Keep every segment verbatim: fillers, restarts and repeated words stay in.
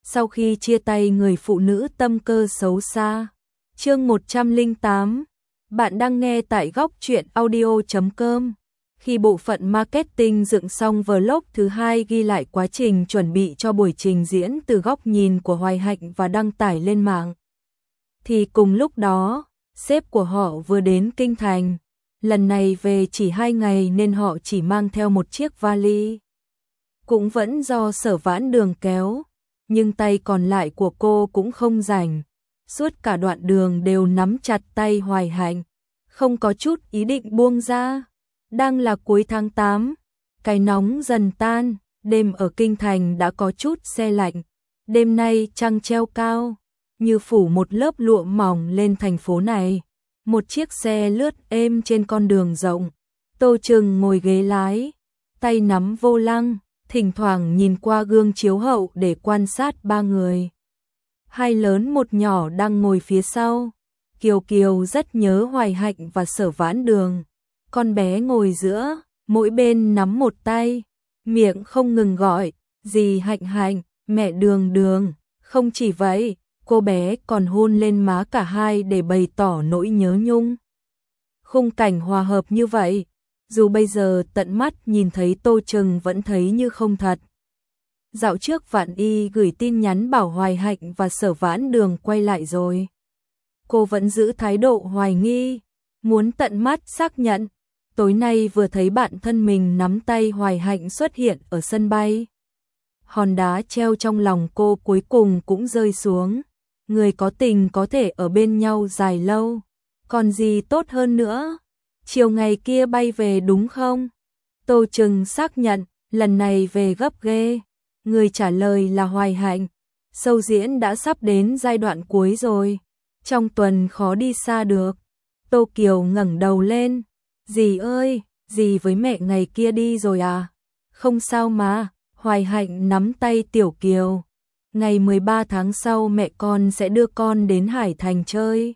Sau khi chia tay người phụ nữ tâm cơ xấu xa. Chương một trăm lẻ tám. Bạn đang nghe tại góc truyện audio chấm com. Khi bộ phận marketing dựng xong vlog thứ hai ghi lại quá trình chuẩn bị cho buổi trình diễn từ góc nhìn của Hoài Hạnh và đăng tải lên mạng, thì cùng lúc đó, sếp của họ vừa đến Kinh Thành. Lần này về chỉ hai ngày nên họ chỉ mang theo một chiếc vali. Cũng vẫn do Sở Vãn Đường kéo, nhưng tay còn lại của cô cũng không rảnh. Suốt cả đoạn đường đều nắm chặt tay Hoài Hạnh, không có chút ý định buông ra. Đang là cuối tháng tám, cái nóng dần tan, đêm ở Kinh Thành đã có chút se lạnh. Đêm nay trăng treo cao, như phủ một lớp lụa mỏng lên thành phố này. Một chiếc xe lướt êm trên con đường rộng. Tô Trừng ngồi ghế lái, tay nắm vô lăng, thỉnh thoảng nhìn qua gương chiếu hậu để quan sát ba người. Hai lớn một nhỏ đang ngồi phía sau. Kiều Kiều rất nhớ Hoài Hạnh và Sở Vãn Đường. Con bé ngồi giữa, mỗi bên nắm một tay, miệng không ngừng gọi, dì Hạnh Hạnh, mẹ Đường Đường. Không chỉ vậy, cô bé còn hôn lên má cả hai để bày tỏ nỗi nhớ nhung. Khung cảnh hòa hợp như vậy, dù bây giờ tận mắt nhìn thấy Tô Trừng vẫn thấy như không thật. Dạo trước Vạn Y gửi tin nhắn bảo Hoài Hạnh và Sở Vãn Đường quay lại rồi. Cô vẫn giữ thái độ hoài nghi, muốn tận mắt xác nhận. Tối nay vừa thấy bạn thân mình nắm tay Hoài Hạnh xuất hiện ở sân bay. Hòn đá treo trong lòng cô cuối cùng cũng rơi xuống. Người có tình có thể ở bên nhau dài lâu, còn gì tốt hơn nữa. Chiều ngày kia bay về đúng không? Tô Trừng xác nhận, lần này về gấp ghê. Người trả lời là Hoài Hạnh. Show diễn đã sắp đến giai đoạn cuối rồi, trong tuần khó đi xa được. Tô Kiều ngẩng đầu lên. Dì ơi, dì với mẹ ngày kia đi rồi à? Không sao mà. Hoài Hạnh nắm tay Tiểu Kiều. Ngày mười ba tháng sau mẹ con sẽ đưa con đến Hải Thành chơi.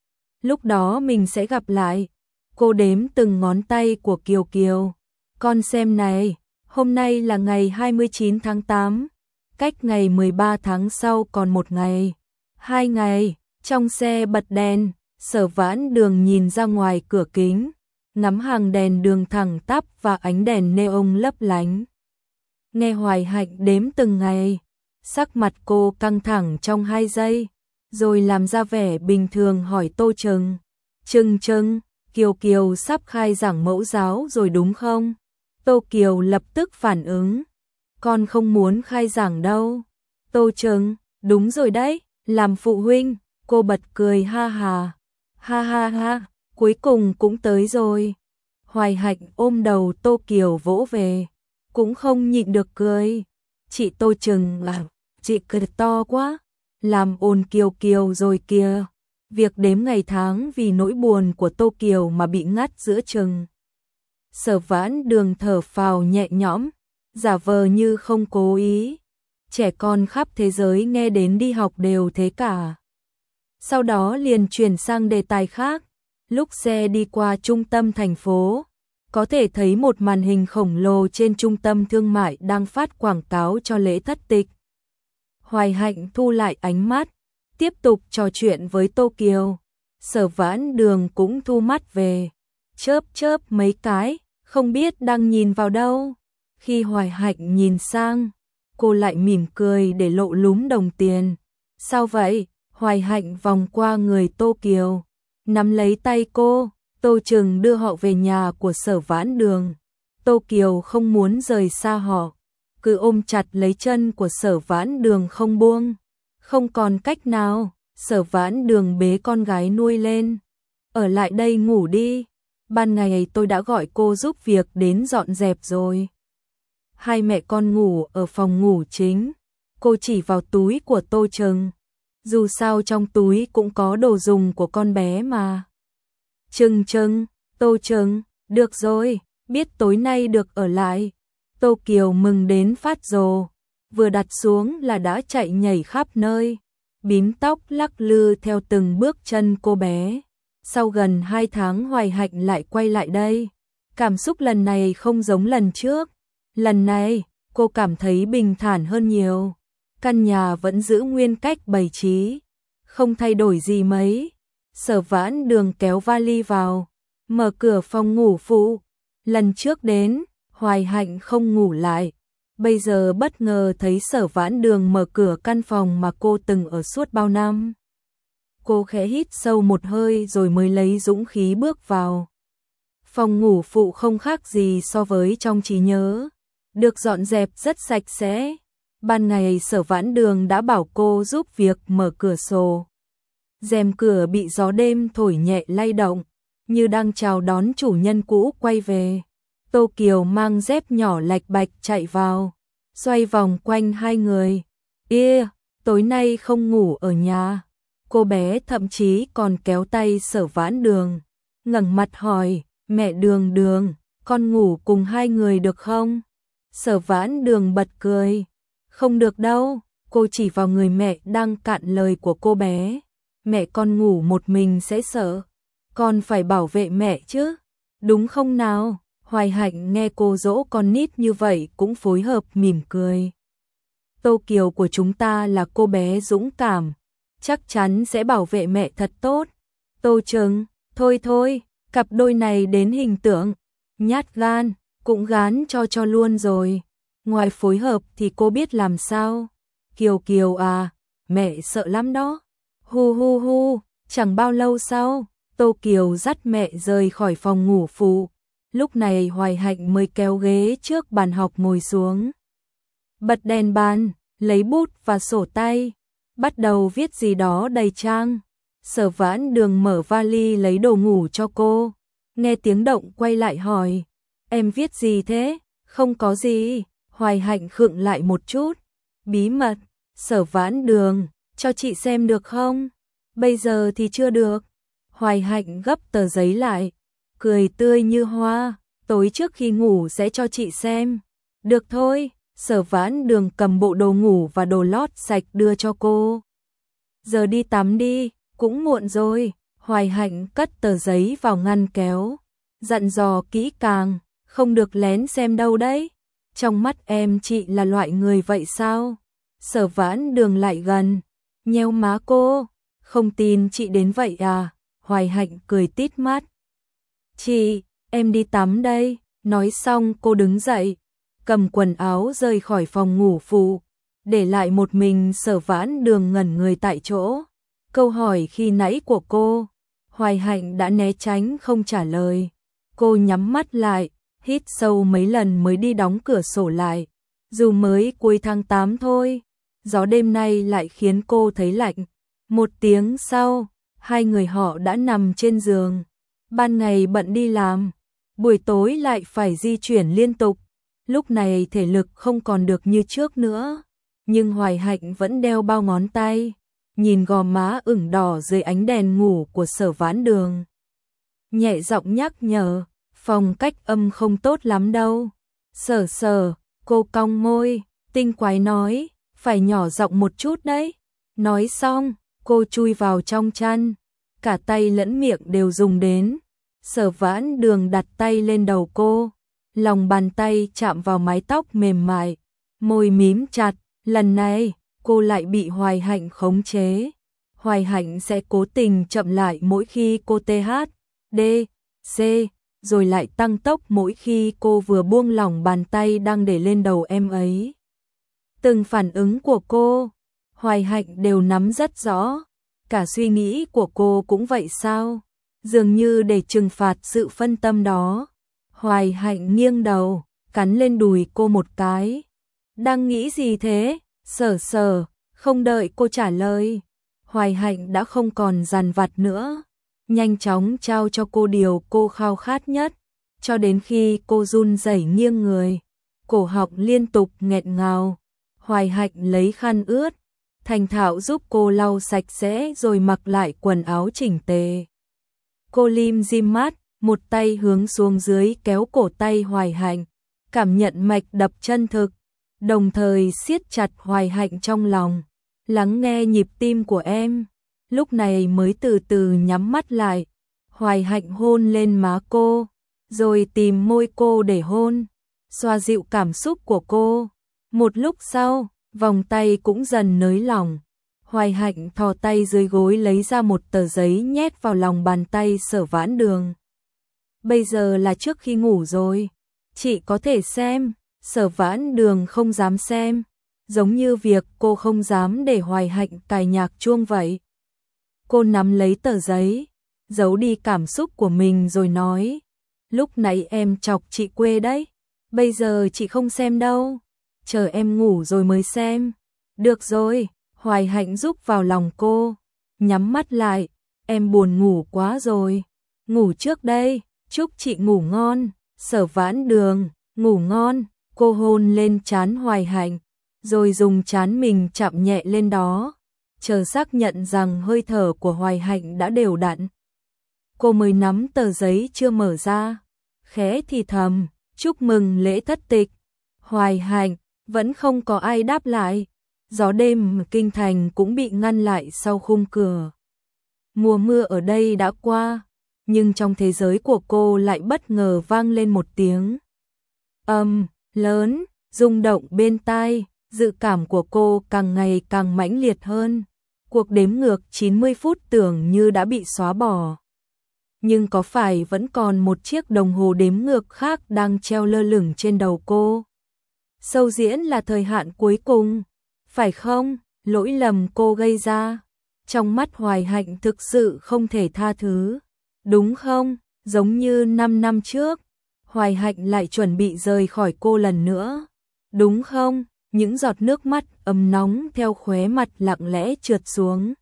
Lúc đó mình sẽ gặp lại. Cô đếm từng ngón tay của Kiều Kiều. Con xem này, hôm nay là ngày hai mươi chín tháng tám. Cách ngày mười ba tháng sau còn một ngày. Hai ngày. Trong xe bật đèn, Sở Vãn Đường nhìn ra ngoài cửa kính, ngắm hàng đèn đường thẳng tắp và ánh đèn neon lấp lánh. Nghe Hoài Hạnh đếm từng ngày, sắc mặt cô căng thẳng trong hai giây, rồi làm ra vẻ bình thường hỏi Tô Trừng. Trừng Trừng, Kiều Kiều sắp khai giảng mẫu giáo rồi đúng không? Tô Kiều lập tức phản ứng. Con không muốn khai giảng đâu. Tô Trừng, đúng rồi đấy, làm phụ huynh. Cô bật cười ha hà. Ha ha ha, cuối cùng cũng tới rồi. Hoài Hạnh ôm đầu Tô Kiều vỗ về, cũng không nhịn được cười. Chị Tô Trừng à, chị cười to quá, làm ồn Kiều Kiều rồi kìa. Việc đếm ngày tháng vì nỗi buồn của Tô Kiều mà bị ngắt giữa chừng. Sở Vãn Đường thở phào nhẹ nhõm, giả vờ như không cố ý. Trẻ con khắp thế giới nghe đến đi học đều thế cả. Sau đó liền chuyển sang đề tài khác. Lúc xe đi qua trung tâm thành phố, có thể thấy một màn hình khổng lồ trên trung tâm thương mại đang phát quảng cáo cho lễ thất tịch. Hoài Hạnh thu lại ánh mắt, tiếp tục trò chuyện với Tô Kiều. Sở Vãn Đường cũng thu mắt về, chớp chớp mấy cái, không biết đang nhìn vào đâu. Khi Hoài Hạnh nhìn sang, cô lại mỉm cười để lộ lúm đồng tiền. Sao vậy? Hoài Hạnh vòng qua người Tô Kiều, nắm lấy tay cô. Tô Trừng đưa họ về nhà của Sở Vãn Đường. Tô Kiều không muốn rời xa họ, cứ ôm chặt lấy chân của Sở Vãn Đường không buông. Không còn cách nào, Sở Vãn Đường bế con gái nuôi lên. Ở lại đây ngủ đi, ban ngày tôi đã gọi cô giúp việc đến dọn dẹp rồi. Hai mẹ con ngủ ở phòng ngủ chính. Cô chỉ vào túi của Tô Trừng. Dù sao trong túi cũng có đồ dùng của con bé mà. Trừng Trừng, Tô Trừng, được rồi, biết tối nay được ở lại. Tô Kiều mừng đến phát rồ, vừa đặt xuống là đã chạy nhảy khắp nơi, bím tóc lắc lư theo từng bước chân cô bé. Sau gần hai tháng Hoài Hạnh lại quay lại đây. Cảm xúc lần này không giống lần trước. Lần này, cô cảm thấy bình thản hơn nhiều. căn nhà vẫn giữ nguyên cách bày trí, không thay đổi gì mấy. Sở Vãn Đường kéo vali vào, mở cửa phòng ngủ phụ. Lần trước đến, Hoài Hạnh không ngủ lại. Bây giờ bất ngờ thấy Sở Vãn Đường mở cửa căn phòng mà cô từng ở suốt bao năm. Cô khẽ hít sâu một hơi rồi mới lấy dũng khí bước vào. Phòng ngủ phụ không khác gì so với trong trí nhớ, được dọn dẹp rất sạch sẽ. Ban ngày Sở Vãn Đường đã bảo cô giúp việc mở cửa sổ. Rèm cửa bị gió đêm thổi nhẹ lay động, như đang chào đón chủ nhân cũ quay về. Tô Kiều mang dép nhỏ lạch bạch chạy vào, xoay vòng quanh hai người. "Ê, tối nay không ngủ ở nhà?" Cô bé thậm chí còn kéo tay Sở Vãn Đường, ngẩng mặt hỏi, "Mẹ Đường Đường, con ngủ cùng hai người được không?" Sở Vãn Đường bật cười, "Không được đâu." Cô chỉ vào người mẹ đang cạn lời của cô bé. "Mẹ con ngủ một mình sẽ sợ, con phải bảo vệ mẹ chứ, đúng không nào?" Hoài Hạnh nghe cô dỗ con nít như vậy cũng phối hợp mỉm cười. "Tô Kiều của chúng ta là cô bé dũng cảm, chắc chắn sẽ bảo vệ mẹ thật tốt." Tô Trừng, "Thôi thôi, cặp đôi này đến hình tượng, nhát gan, cũng gán cho cho luôn rồi. Ngoài phối hợp thì cô biết làm sao?" "Kiều Kiều à, mẹ sợ lắm đó." Hu hu hu, chẳng bao lâu sau, Tô Kiều dắt mẹ rời khỏi phòng ngủ phụ. Lúc này Hoài Hạnh mới kéo ghế trước bàn học ngồi xuống. Bật đèn bàn, lấy bút và sổ tay, bắt đầu viết gì đó đầy trang. Sở Vãn Đường mở vali lấy đồ ngủ cho cô. Nghe tiếng động quay lại hỏi, "Em viết gì thế?" "Không có gì." Hoài Hạnh khựng lại một chút. "Bí mật." Sở Vãn Đường, "Cho chị xem được không?" "Bây giờ thì chưa được." Hoài Hạnh gấp tờ giấy lại, cười tươi như hoa, "Tối trước khi ngủ sẽ cho chị xem." "Được thôi." Sở Vãn Đường cầm bộ đồ ngủ và đồ lót sạch đưa cho cô. "Giờ đi tắm đi, cũng muộn rồi." Hoài Hạnh cất tờ giấy vào ngăn kéo, dặn dò kỹ càng, "Không được lén xem đâu đấy. Trong mắt em chị là loại người vậy sao?" Sở Vãn Đường lại gần, nheo má cô, "Không tin chị đến vậy à?" Hoài Hạnh cười tít mắt, "Chị, em đi tắm đây." Nói xong cô đứng dậy, cầm quần áo rời khỏi phòng ngủ phụ, để lại một mình Sở Vãn Đường ngẩn người tại chỗ. Câu hỏi khi nãy của cô, Hoài Hạnh đã né tránh không trả lời. Cô nhắm mắt lại, hít sâu mấy lần mới đi đóng cửa sổ lại. Dù mới cuối tháng tám thôi, gió đêm nay lại khiến cô thấy lạnh. Một tiếng sau, hai người họ đã nằm trên giường. Ban ngày bận đi làm, buổi tối lại phải di chuyển liên tục. Lúc này thể lực không còn được như trước nữa, nhưng Hoài Hạnh vẫn đeo bao ngón tay, nhìn gò má ửng đỏ dưới ánh đèn ngủ của Sở Vãn Đường. Nhẹ giọng nhắc nhở, "Phòng cách âm không tốt lắm đâu." "Sở Sở." Cô cong môi, tinh quái nói, "Phải nhỏ giọng một chút đấy." Nói xong, cô chui vào trong chăn, cả tay lẫn miệng đều dùng đến. Sở Vãn Đường đặt tay lên đầu cô, lòng bàn tay chạm vào mái tóc mềm mại, môi mím chặt. Lần này, cô lại bị Hoài Hạnh khống chế. Hoài Hạnh sẽ cố tình chậm lại mỗi khi cô tê hát, đê, xê, rồi lại tăng tốc mỗi khi cô vừa buông lỏng bàn tay đang để lên đầu em ấy. Từng phản ứng của cô, Hoài Hạnh đều nắm rất rõ. Cả suy nghĩ của cô cũng vậy sao? Dường như để trừng phạt sự phân tâm đó. Hoài Hạnh nghiêng đầu, cắn lên đùi cô một cái. "Đang nghĩ gì thế?" "Sở Sở." Không đợi cô trả lời, Hoài Hạnh đã không còn dằn vặt nữa, nhanh chóng trao cho cô điều cô khao khát nhất, cho đến khi cô run rẩy nghiêng người, cổ họng liên tục nghẹt ngào. Hoài Hạnh lấy khăn ướt, thành thạo giúp cô lau sạch sẽ rồi mặc lại quần áo chỉnh tề. Cô lim dim mắt, một tay hướng xuống dưới kéo cổ tay Hoài Hạnh, cảm nhận mạch đập chân thực, đồng thời siết chặt Hoài Hạnh trong lòng, lắng nghe nhịp tim của em. Lúc này mới từ từ nhắm mắt lại. Hoài Hạnh hôn lên má cô, rồi tìm môi cô để hôn, xoa dịu cảm xúc của cô. Một lúc sau, vòng tay cũng dần nới lỏng. Hoài Hạnh thò tay dưới gối lấy ra một tờ giấy nhét vào lòng bàn tay Sở Vãn Đường. Bây giờ là trước khi ngủ rồi, chị có thể xem. Sở Vãn Đường không dám xem, giống như việc cô không dám để Hoài Hạnh cài nhạc chuông vậy. Cô nắm lấy tờ giấy, giấu đi cảm xúc của mình rồi nói, lúc nãy em chọc chị quê đấy, bây giờ chị không xem đâu, chờ em ngủ rồi mới xem. Được rồi, Hoài Hạnh rúc vào lòng cô, nhắm mắt lại, em buồn ngủ quá rồi, ngủ trước đây, chúc chị ngủ ngon. Sở Vãn Đường, ngủ ngon. Cô hôn lên trán Hoài Hạnh, rồi dùng trán mình chạm nhẹ lên đó, chờ xác nhận rằng hơi thở của Hoài Hạnh đã đều đặn. Cô mới nắm tờ giấy chưa mở ra, khẽ thì thầm, chúc mừng lễ thất tịch. Hoài Hạnh, vẫn không có ai đáp lại. Gió đêm kinh thành cũng bị ngăn lại sau khung cửa. Mùa mưa ở đây đã qua, nhưng trong thế giới của cô lại bất ngờ vang lên một tiếng âm lớn, rung động bên tai, dự cảm của cô càng ngày càng mãnh liệt hơn. Cuộc đếm ngược chín mươi phút tưởng như đã bị xóa bỏ. Nhưng có phải vẫn còn một chiếc đồng hồ đếm ngược khác đang treo lơ lửng trên đầu cô? Sâu diễn là thời hạn cuối cùng, phải không? Lỗi lầm cô gây ra, trong mắt Hoài Hạnh thực sự không thể tha thứ, đúng không? Giống như năm năm trước, Hoài Hạnh lại chuẩn bị rời khỏi cô lần nữa, đúng không? Những giọt nước mắt ấm nóng theo khóe mặt lặng lẽ trượt xuống.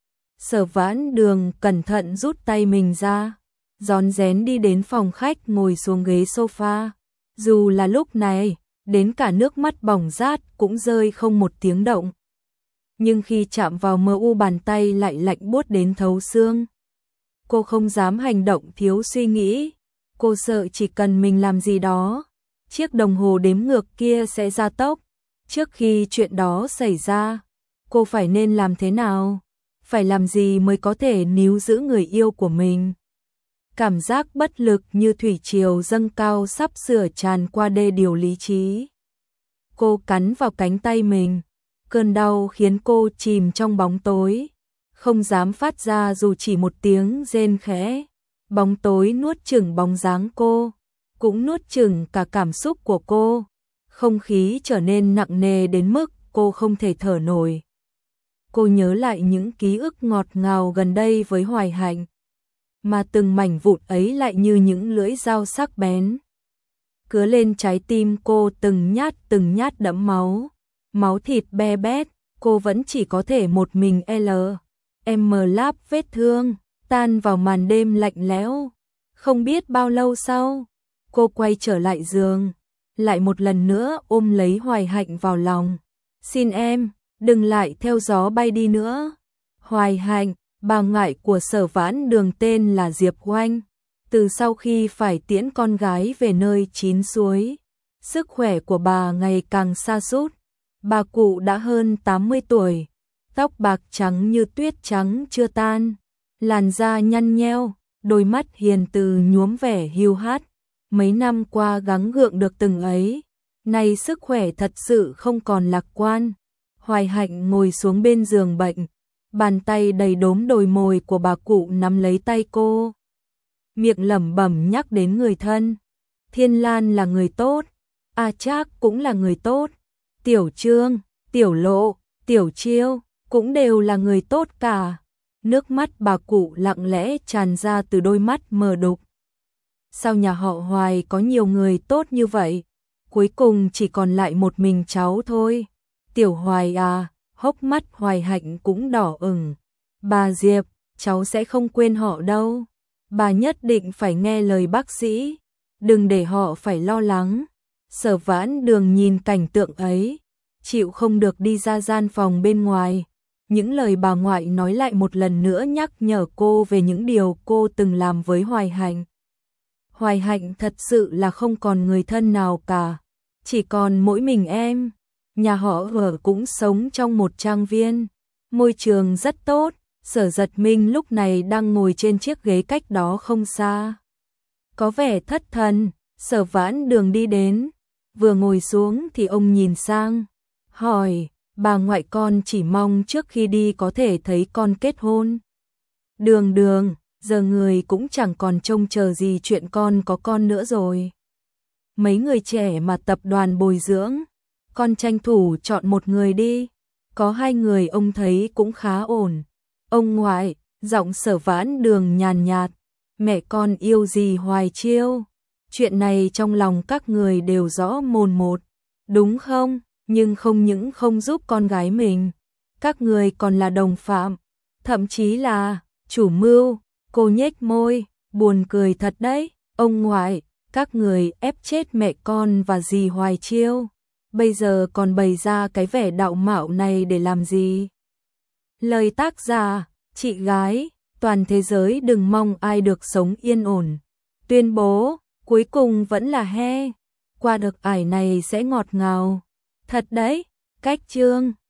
Sở Vãn Đường cẩn thận rút tay mình ra, rón rén đi đến phòng khách ngồi xuống ghế sofa. Dù là lúc này, đến cả nước mắt bỏng rát cũng rơi không một tiếng động. Nhưng khi chạm vào mờ u bàn tay lại lạnh buốt đến thấu xương. Cô không dám hành động thiếu suy nghĩ. Cô sợ chỉ cần mình làm gì đó, chiếc đồng hồ đếm ngược kia sẽ gia tốc. Trước khi chuyện đó xảy ra, cô phải nên làm thế nào? Phải làm gì mới có thể níu giữ người yêu của mình? Cảm giác bất lực như thủy triều dâng cao sắp sửa tràn qua đê điều lý trí. Cô cắn vào cánh tay mình, cơn đau khiến cô chìm trong bóng tối, không dám phát ra dù chỉ một tiếng rên khẽ. Bóng tối nuốt chửng bóng dáng cô, cũng nuốt chửng cả cảm xúc của cô. Không khí trở nên nặng nề đến mức cô không thể thở nổi. Cô nhớ lại những ký ức ngọt ngào gần đây với Hoài Hạnh, mà từng mảnh vụn ấy lại như những lưỡi dao sắc bén cứa lên trái tim cô từng nhát từng nhát đẫm máu, máu thịt be bét. Cô vẫn chỉ có thể một mình L M láp vết thương, tan vào màn đêm lạnh lẽo. Không biết bao lâu sau, cô quay trở lại giường, lại một lần nữa ôm lấy Hoài Hạnh vào lòng. Xin em, đừng lại theo gió bay đi nữa. Hoài Hạnh, bà ngoại của Sở Vãn Đường tên là Diệp Oanh. Từ sau khi phải tiễn con gái về nơi chín suối, sức khỏe của bà ngày càng sa sút. Bà cụ đã hơn tám mươi tuổi, tóc bạc trắng như tuyết trắng chưa tan, làn da nhăn nheo, đôi mắt hiền từ nhuốm vẻ hiu hắt. Mấy năm qua gắng gượng được từng ấy, nay sức khỏe thật sự không còn lạc quan. Hoài Hạnh ngồi xuống bên giường bệnh, bàn tay đầy đốm đồi mồi của bà cụ nắm lấy tay cô, miệng lẩm bẩm nhắc đến người thân. Thiên Lan là người tốt, A Trác cũng là người tốt, Tiểu Trương, Tiểu Lộ, Tiểu Chiêu cũng đều là người tốt cả. Nước mắt bà cụ lặng lẽ tràn ra từ đôi mắt mờ đục. Sao nhà họ Hoài có nhiều người tốt như vậy? Cuối cùng chỉ còn lại một mình cháu thôi. Tiểu Hoài à, hốc mắt Hoài Hạnh cũng đỏ ửng. Bà Diệp, cháu sẽ không quên họ đâu. Bà nhất định phải nghe lời bác sĩ, đừng để họ phải lo lắng. Sở Vãn Đường nhìn cảnh tượng ấy, chịu không được đi ra gian phòng bên ngoài. Những lời bà ngoại nói lại một lần nữa nhắc nhở cô về những điều cô từng làm với Hoài Hạnh. Hoài Hạnh thật sự là không còn người thân nào cả, chỉ còn mỗi mình em. Nhà họ ở cũng sống trong một trang viên, môi trường rất tốt. Sở Giật Minh lúc này đang ngồi trên chiếc ghế cách đó không xa, có vẻ thất thần. Sở Vãn Đường đi đến, vừa ngồi xuống thì ông nhìn sang, hỏi, bà ngoại con chỉ mong trước khi đi có thể thấy con kết hôn. Đường đường, giờ người cũng chẳng còn trông chờ gì chuyện con có con nữa rồi. Mấy người trẻ mà tập đoàn bồi dưỡng, con tranh thủ chọn một người đi. Có hai người ông thấy cũng khá ổn. Ông ngoại, giọng Sở Vãn Đường nhàn nhạt, mẹ con yêu gì Hoài Chiêu. Chuyện này trong lòng các người đều rõ mồn một, đúng không? Nhưng không những không giúp con gái mình, các người còn là đồng phạm, thậm chí là chủ mưu. Cô nhếch môi, buồn cười thật đấy. Ông ngoại, các người ép chết mẹ con và dì Hoài Chiêu, bây giờ còn bày ra cái vẻ đạo mạo này để làm gì? Lời tác giả, chị gái, toàn thế giới đừng mong ai được sống yên ổn. Tuyên bố, cuối cùng vẫn là he. Qua được ải này sẽ ngọt ngào. Thật đấy, cách chương.